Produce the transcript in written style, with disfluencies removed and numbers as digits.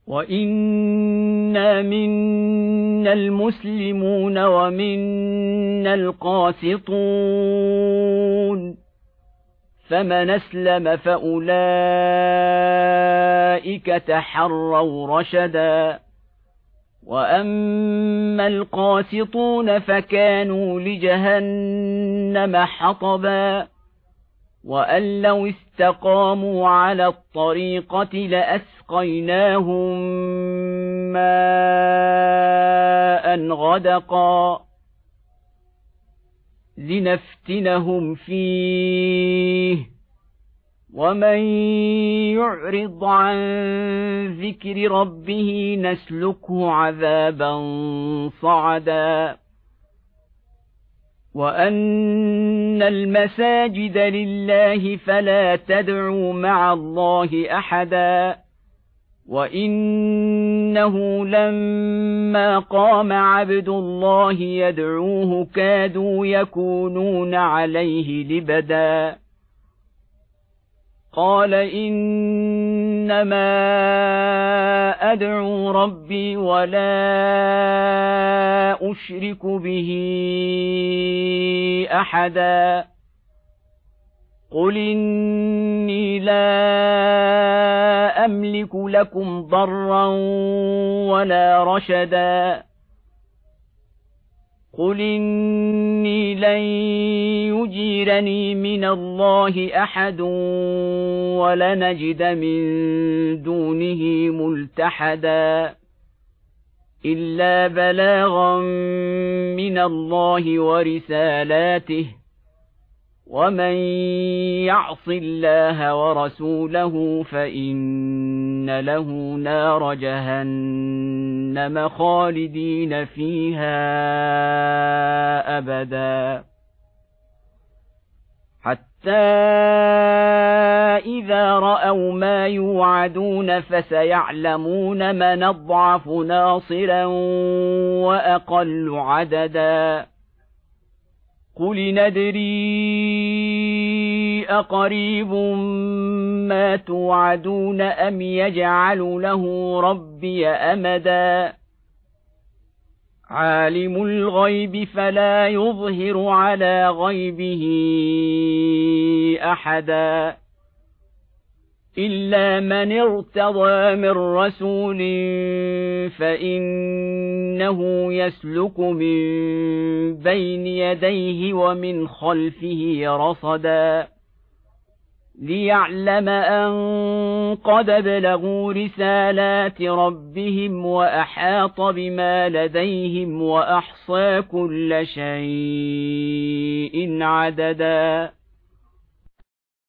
وإنا منا المسلمون ومنا القاسطون فمن أسلم فأولئك تحروا رشدا وأما القاسطون فكانوا لجهنم حطبا وأن لو استقاموا على الطريقة لأسقيناهم ماء غدقا لنفتنهم فيه ومن يعرض عن ذكر ربه نسلكه عذابا صعدا وأن المساجد لله فلا تدعوا مع الله أحدا وإنه لما قام عبد الله يدعوه كادوا يكونون عليه لبدا قال إنما أدعو ربي ولا أشرك به أحدا قل إني لا أملك لكم ضرا ولا رشدا قل إني لن يجيرني من الله أحد ولنجد من دونه ملتحدا إلا بلاغا من الله ورسالاته ومن يعص الله ورسوله فإن له نار جهنم خالدين فيها أبدا حتى إذا رأوا ما يوعدون فسيعلمون من أضعف ناصرا وأقل عددا قل ندري أقريب ما توعدون أم يجعل له ربي أمدا عالم الغيب فلا يظهر على غيبه أحدا إلا من ارتضى من رسول فإنه يسلك من بين يديه ومن خلفه رصدا ليعلم أن قد بلغوا رسالات ربهم وأحاط بما لديهم وأحصى كل شيء عددا